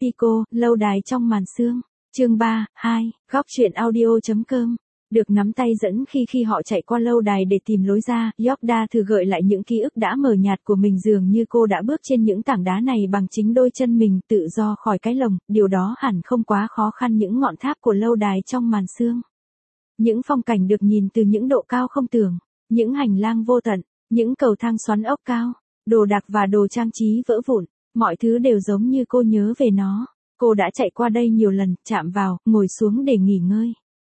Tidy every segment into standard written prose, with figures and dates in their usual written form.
Pico, lâu đài trong màn sương. Chương 3, 2, góc truyện audio.com. Được nắm tay dẫn khi họ chạy qua lâu đài để tìm lối ra, Yorda thử gợi lại những ký ức đã mờ nhạt của mình, dường như cô đã bước trên những tảng đá này bằng chính đôi chân mình, tự do khỏi cái lồng, điều đó hẳn không quá khó khăn. Những ngọn tháp của lâu đài trong màn sương. Những phong cảnh được nhìn từ những độ cao không tưởng, những hành lang vô tận, những cầu thang xoắn ốc cao, đồ đạc và đồ trang trí vỡ vụn, mọi thứ đều giống như cô nhớ về nó. Cô đã chạy qua đây nhiều lần, chạm vào, ngồi xuống để nghỉ ngơi.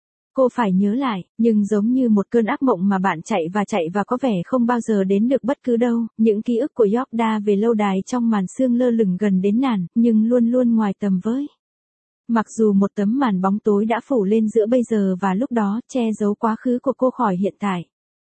Cô phải nhớ lại, nhưng giống như một cơn ác mộng mà bạn chạy và có vẻ không bao giờ đến được bất cứ đâu. Những ký ức của Yorda về lâu đài trong màn sương lơ lửng gần đến nản, nhưng luôn luôn ngoài tầm với. Mặc dù một tấm màn bóng tối đã phủ lên giữa bây giờ và lúc đó, che giấu quá khứ của cô khỏi hiện tại.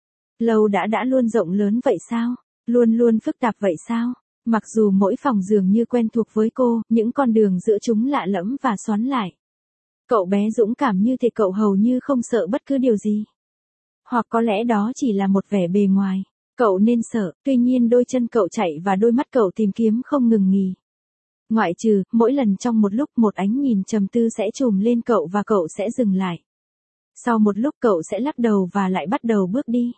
Lâu đã luôn rộng lớn vậy sao? Luôn luôn phức tạp vậy sao? Mặc dù mỗi phòng dường như quen thuộc với cô, những con đường giữa chúng lạ lẫm và xoắn lại. Cậu bé dũng cảm như thể cậu hầu như không sợ bất cứ điều gì. Hoặc có lẽ đó chỉ là một vẻ bề ngoài. Cậu nên sợ, tuy nhiên đôi chân cậu chạy và đôi mắt cậu tìm kiếm không ngừng nghỉ. Ngoại trừ, mỗi lần trong một lúc một ánh nhìn trầm tư sẽ trùm lên cậu và cậu sẽ dừng lại. Sau một lúc cậu sẽ lắc đầu và lại bắt đầu bước đi.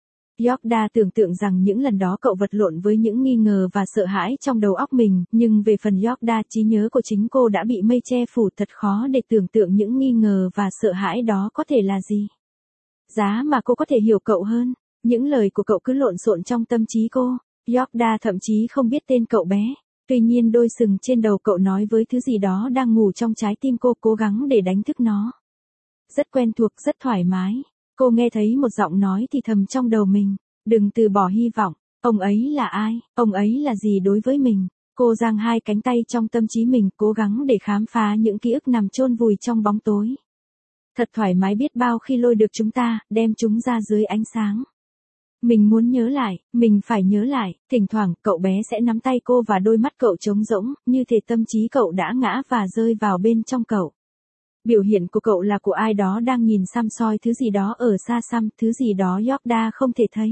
Yorda tưởng tượng rằng những lần đó cậu vật lộn với những nghi ngờ và sợ hãi trong đầu óc mình, nhưng về phần Yorda, trí nhớ của chính cô đã bị mây che phủ, thật khó để tưởng tượng những nghi ngờ và sợ hãi đó có thể là gì. Giá mà cô có thể hiểu cậu hơn, những lời của cậu cứ lộn xộn trong tâm trí cô. Yorda thậm chí không biết tên cậu bé, tuy nhiên đôi sừng trên đầu cậu nói với thứ gì đó đang ngủ trong trái tim cô, cố gắng để đánh thức nó. Rất quen thuộc, rất thoải mái. Cô nghe thấy một giọng nói thì thầm trong đầu mình, đừng từ bỏ hy vọng. Ông ấy là ai? Ông ấy là gì đối với mình? Cô giang hai cánh tay trong tâm trí mình, cố gắng để khám phá những ký ức nằm chôn vùi trong bóng tối. Thật thoải mái biết bao khi lôi được chúng ta, đem chúng ra dưới ánh sáng. Mình muốn nhớ lại, mình phải nhớ lại. Thỉnh thoảng, cậu bé sẽ nắm tay cô và đôi mắt cậu trống rỗng, như thể tâm trí cậu đã ngã và rơi vào bên trong cậu. Biểu hiện của cậu là của ai đó đang nhìn săm soi thứ gì đó ở xa xăm, thứ gì đó Yorda không thể thấy.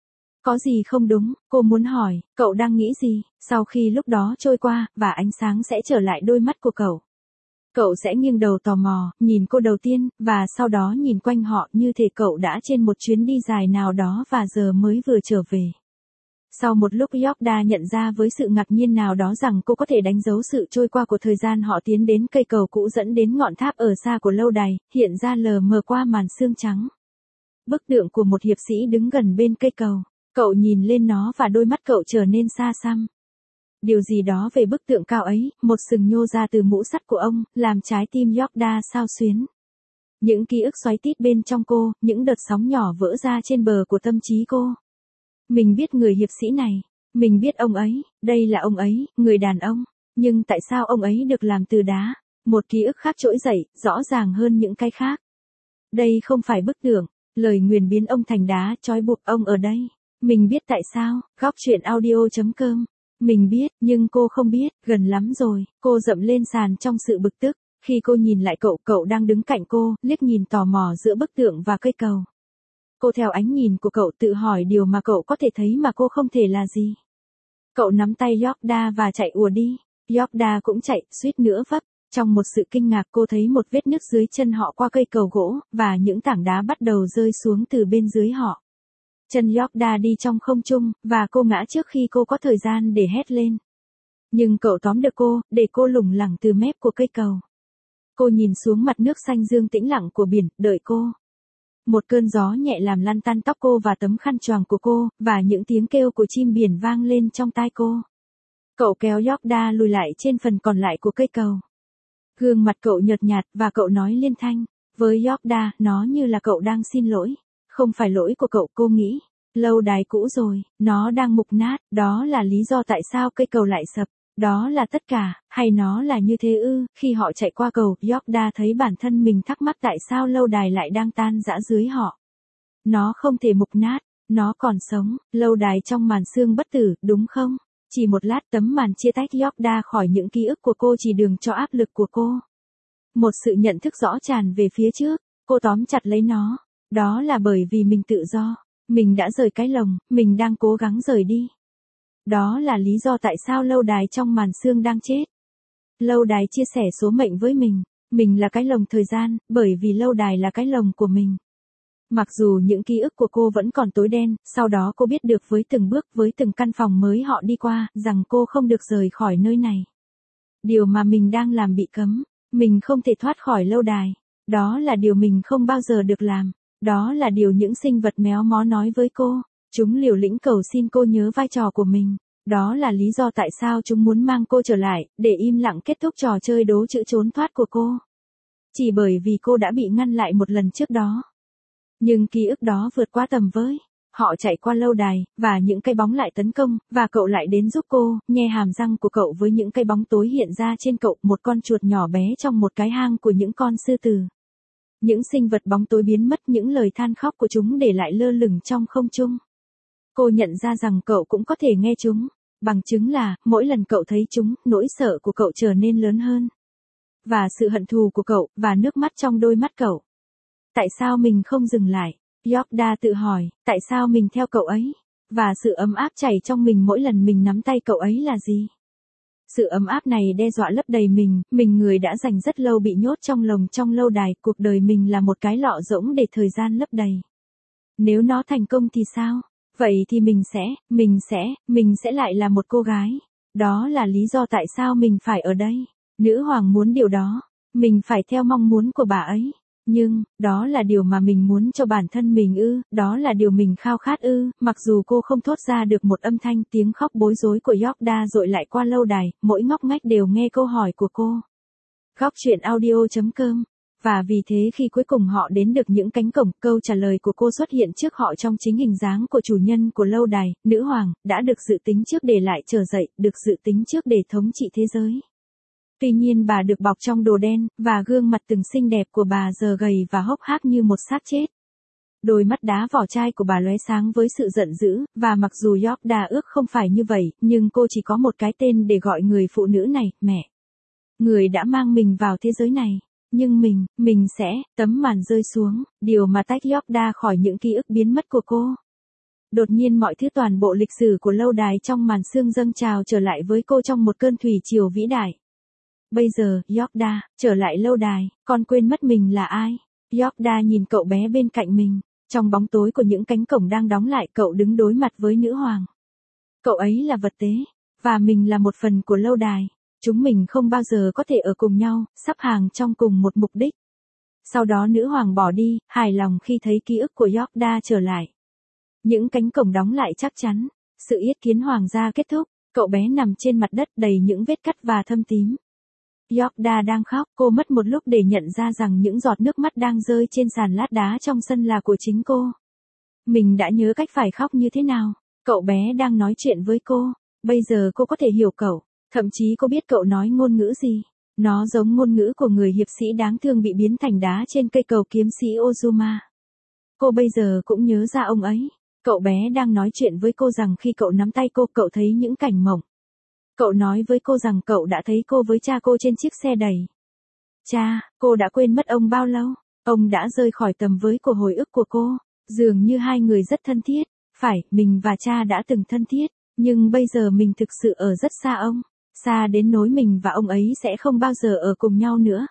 Có gì không đúng, cô muốn hỏi, cậu đang nghĩ gì? Sau khi lúc đó trôi qua, và ánh sáng sẽ trở lại đôi mắt của cậu. Cậu sẽ nghiêng đầu tò mò, nhìn cô đầu tiên, và sau đó nhìn quanh họ như thể cậu đã trên một chuyến đi dài nào đó và giờ mới vừa trở về. Sau một lúc, Yorda nhận ra với sự ngạc nhiên nào đó rằng cô có thể đánh dấu sự trôi qua của thời gian. Họ tiến đến cây cầu cũ dẫn đến ngọn tháp ở xa của lâu đài, hiện ra lờ mờ qua màn sương trắng. Bức tượng của một hiệp sĩ đứng gần bên cây cầu. Cậu nhìn lên nó và đôi mắt cậu trở nên xa xăm. Điều gì đó về bức tượng cao ấy, một sừng nhô ra từ mũ sắt của ông, làm trái tim Yorda xao xuyến. Những ký ức xoáy tít bên trong cô, những đợt sóng nhỏ vỡ ra trên bờ của tâm trí cô. Mình biết người hiệp sĩ này, mình biết ông ấy, đây là ông ấy, người đàn ông, nhưng tại sao ông ấy được làm từ đá? Một ký ức khác trỗi dậy, rõ ràng hơn những cái khác. Đây không phải bức tượng, lời nguyền biến ông thành đá, trói buộc ông ở đây. Mình biết tại sao, góc truyện audio.com. Mình biết, nhưng cô không biết, gần lắm rồi. Cô dậm lên sàn trong sự bực tức. Khi cô nhìn lại cậu đang đứng cạnh cô, liếc nhìn tò mò giữa bức tượng và cây cầu. Cô theo ánh nhìn của cậu tự hỏi điều mà cậu có thể thấy mà cô không thể là gì. Cậu nắm tay Yorda và chạy ùa đi. Yorda cũng chạy, suýt nữa vấp. Trong một sự kinh ngạc, cô thấy một vết nứt dưới chân họ qua cây cầu gỗ, và những tảng đá bắt đầu rơi xuống từ bên dưới họ. Chân Yorda đi trong không trung, và cô ngã trước khi cô có thời gian để hét lên. Nhưng cậu tóm được cô, để cô lủng lẳng từ mép của cây cầu. Cô nhìn xuống mặt nước xanh dương tĩnh lặng của biển, đợi cô. Một cơn gió nhẹ làm lăn tăn tóc cô và tấm khăn choàng của cô, và những tiếng kêu của chim biển vang lên trong tai cô. Cậu kéo Yorda lùi lại trên phần còn lại của cây cầu. Gương mặt cậu nhợt nhạt, và cậu nói liên thanh. Với Yorda, nó như là cậu đang xin lỗi. Không phải lỗi của cậu, cô nghĩ. Lâu đài cũ rồi, nó đang mục nát, đó là lý do tại sao cây cầu lại sập. Đó là tất cả, hay nó là như thế ư? Khi họ chạy qua cầu, Yorda thấy bản thân mình thắc mắc tại sao lâu đài lại đang tan rã dưới họ. Nó không thể mục nát, nó còn sống. Lâu đài trong màn sương bất tử, đúng không? Chỉ một lát, tấm màn chia tách Yorda khỏi những ký ức của cô, chỉ đường cho áp lực của cô. Một sự nhận thức rõ tràn về phía trước, cô tóm chặt lấy nó. Đó là bởi vì mình tự do, mình đã rời cái lồng, mình đang cố gắng rời đi. Đó là lý do tại sao lâu đài trong màn sương đang chết. Lâu đài chia sẻ số mệnh với mình là cái lồng thời gian, bởi vì lâu đài là cái lồng của mình. Mặc dù những ký ức của cô vẫn còn tối đen, sau đó cô biết được với từng bước, với từng căn phòng mới họ đi qua, rằng cô không được rời khỏi nơi này. Điều mà mình đang làm bị cấm, mình không thể thoát khỏi lâu đài. Đó là điều mình không bao giờ được làm. Đó là điều những sinh vật méo mó nói với cô. Chúng liều lĩnh cầu xin cô nhớ vai trò của mình. Đó là lý do tại sao chúng muốn mang cô trở lại, để im lặng kết thúc trò chơi đố chữ trốn thoát của cô. Chỉ bởi vì cô đã bị ngăn lại một lần trước đó. Nhưng ký ức đó vượt quá tầm với. Họ chạy qua lâu đài, và những cây bóng lại tấn công, và cậu lại đến giúp cô, nhe hàm răng của cậu với những cây bóng tối hiện ra trên cậu, một con chuột nhỏ bé trong một cái hang của những con sư tử. Những sinh vật bóng tối biến mất, những lời than khóc của chúng để lại lơ lửng trong không trung. Cô nhận ra rằng cậu cũng có thể nghe chúng. Bằng chứng là, mỗi lần cậu thấy chúng, nỗi sợ của cậu trở nên lớn hơn. Và sự hận thù của cậu, và nước mắt trong đôi mắt cậu. Tại sao mình không dừng lại? Yorda tự hỏi, tại sao mình theo cậu ấy? Và sự ấm áp chảy trong mình mỗi lần mình nắm tay cậu ấy là gì? Sự ấm áp này đe dọa lấp đầy mình người đã dành rất lâu bị nhốt trong lồng trong lâu đài, cuộc đời mình là một cái lọ rỗng để thời gian lấp đầy. Nếu nó thành công thì sao? Vậy thì mình sẽ lại là một cô gái. Đó là lý do tại sao mình phải ở đây. Nữ hoàng muốn điều đó. Mình phải theo mong muốn của bà ấy. Nhưng, đó là điều mà mình muốn cho bản thân mình ư, đó là điều mình khao khát ư, mặc dù cô không thốt ra được một âm thanh, tiếng khóc bối rối của Yorda dội lại qua lâu đài, mỗi ngóc ngách đều nghe câu hỏi của cô. Góc truyện audio.com. Và vì thế khi cuối cùng họ đến được những cánh cổng, câu trả lời của cô xuất hiện trước họ trong chính hình dáng của chủ nhân của lâu đài, nữ hoàng, đã được dự tính trước để lại trở dậy, được dự tính trước để thống trị thế giới. Tuy nhiên bà được bọc trong đồ đen, và gương mặt từng xinh đẹp của bà giờ gầy và hốc hác như một xác chết. Đôi mắt đá vỏ chai của bà lóe sáng với sự giận dữ, và mặc dù Yorda ước không phải như vậy, nhưng cô chỉ có một cái tên để gọi người phụ nữ này, mẹ. Người đã mang mình vào thế giới này. Nhưng mình sẽ, tấm màn rơi xuống, điều mà tách Yorda khỏi những ký ức biến mất của cô. Đột nhiên mọi thứ toàn bộ lịch sử của lâu đài trong màn sương dâng trào trở lại với cô trong một cơn thủy triều vĩ đại. Bây giờ, Yorda, trở lại lâu đài, con quên mất mình là ai. Yorda nhìn cậu bé bên cạnh mình. Trong bóng tối của những cánh cổng đang đóng lại, cậu đứng đối mặt với nữ hoàng. Cậu ấy là vật tế, và mình là một phần của lâu đài. Chúng mình không bao giờ có thể ở cùng nhau, sắp hàng trong cùng một mục đích. Sau đó nữ hoàng bỏ đi, hài lòng khi thấy ký ức của Yorda trở lại. Những cánh cổng đóng lại chắc chắn. Sự yết kiến hoàng gia kết thúc. Cậu bé nằm trên mặt đất đầy những vết cắt và thâm tím. Yorda đang khóc, cô mất một lúc để nhận ra rằng những giọt nước mắt đang rơi trên sàn lát đá trong sân là của chính cô. Mình đã nhớ cách phải khóc như thế nào. Cậu bé đang nói chuyện với cô. Bây giờ cô có thể hiểu cậu. Thậm chí cô biết cậu nói ngôn ngữ gì. Nó giống ngôn ngữ của người hiệp sĩ đáng thương bị biến thành đá trên cây cầu kiếm sĩ Ozuma. Cô bây giờ cũng nhớ ra ông ấy. Cậu bé đang nói chuyện với cô rằng khi cậu nắm tay cô, cậu thấy những cảnh mộng. Cậu nói với cô rằng cậu đã thấy cô với cha cô trên chiếc xe đẩy. Cha, cô đã quên mất ông bao lâu? Ông đã rời khỏi tầm với của hồi ức của cô. Dường như hai người rất thân thiết. Phải, mình và cha đã từng thân thiết. Nhưng bây giờ mình thực sự ở rất xa ông. Xa đến nỗi mình và ông ấy sẽ không bao giờ ở cùng nhau nữa.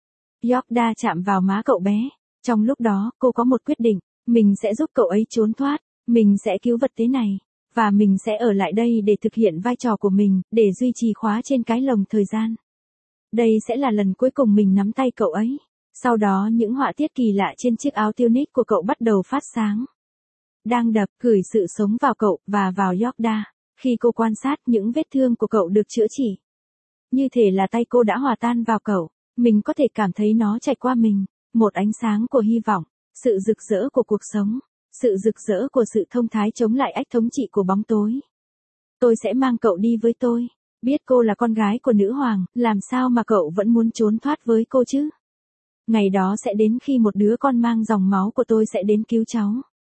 Yorda chạm vào má cậu bé. Trong lúc đó, cô có một quyết định. Mình sẽ giúp cậu ấy trốn thoát. Mình sẽ cứu vật tế này. Và mình sẽ ở lại đây để thực hiện vai trò của mình, để duy trì khóa trên cái lồng thời gian. Đây sẽ là lần cuối cùng mình nắm tay cậu ấy. Sau đó những họa tiết kỳ lạ trên chiếc áo tunic của cậu bắt đầu phát sáng. Đang đập, gửi sự sống vào cậu, và vào Yorda. Khi cô quan sát, những vết thương của cậu được chữa trị. Như thể là tay cô đã hòa tan vào cậu. Mình có thể cảm thấy nó chạy qua mình. Một ánh sáng của hy vọng. Sự rực rỡ của cuộc sống. Sự rực rỡ của sự thông thái chống lại ách thống trị của bóng tối. Tôi sẽ mang cậu đi với tôi. Biết cô là con gái của nữ hoàng, làm sao mà cậu vẫn muốn trốn thoát với cô chứ? Ngày đó sẽ đến khi một đứa con mang dòng máu của tôi sẽ đến cứu cháu.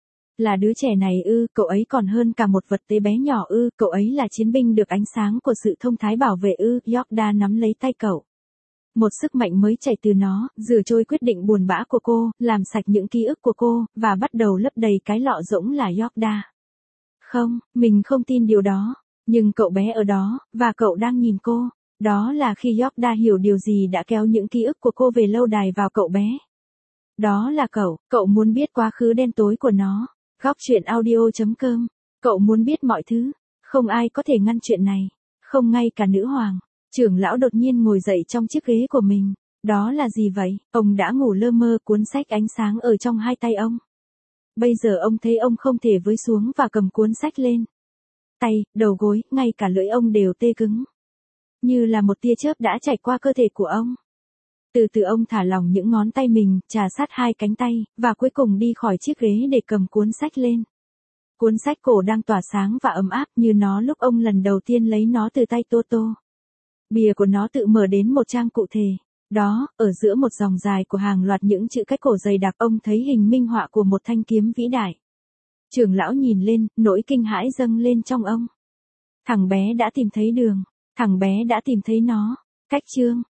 Là đứa trẻ này ư, cậu ấy còn hơn cả một vật tế bé nhỏ ư, cậu ấy là chiến binh được ánh sáng của sự thông thái bảo vệ ư, Yorda nắm lấy tay cậu. Một sức mạnh mới chảy từ nó, rửa trôi quyết định buồn bã của cô, làm sạch những ký ức của cô, và bắt đầu lấp đầy cái lọ rỗng là Yorda. Không, mình không tin điều đó. Nhưng cậu bé ở đó, và cậu đang nhìn cô. Đó là khi York hiểu điều gì đã kéo những ký ức của cô về lâu đài vào cậu bé. Đó là cậu muốn biết quá khứ đen tối của nó. Góc chuyện audio.com. Cậu muốn biết mọi thứ. Không ai có thể ngăn chuyện này. Không ngay cả nữ hoàng. Trưởng lão đột nhiên ngồi dậy trong chiếc ghế của mình. Đó là gì vậy? Ông đã ngủ lơ mơ, cuốn sách ánh sáng ở trong hai tay ông. Bây giờ ông thấy ông không thể với xuống và cầm cuốn sách lên. Tay, đầu gối, ngay cả lưỡi ông đều tê cứng. Như là một tia chớp đã chạy qua cơ thể của ông. Từ từ ông thả lỏng những ngón tay mình, chà sát hai cánh tay, và cuối cùng đi khỏi chiếc ghế để cầm cuốn sách lên. Cuốn sách cổ đang tỏa sáng và ấm áp như nó lúc ông lần đầu tiên lấy nó từ tay Toto. Bìa của nó tự mở đến một trang cụ thể. Đó, ở giữa một dòng dài của hàng loạt những chữ cái cổ dày đặc, ông thấy hình minh họa của một thanh kiếm vĩ đại. Trưởng lão nhìn lên, nỗi kinh hãi dâng lên trong ông. Thằng bé đã tìm thấy đường. Thằng bé đã tìm thấy nó. Cách chương.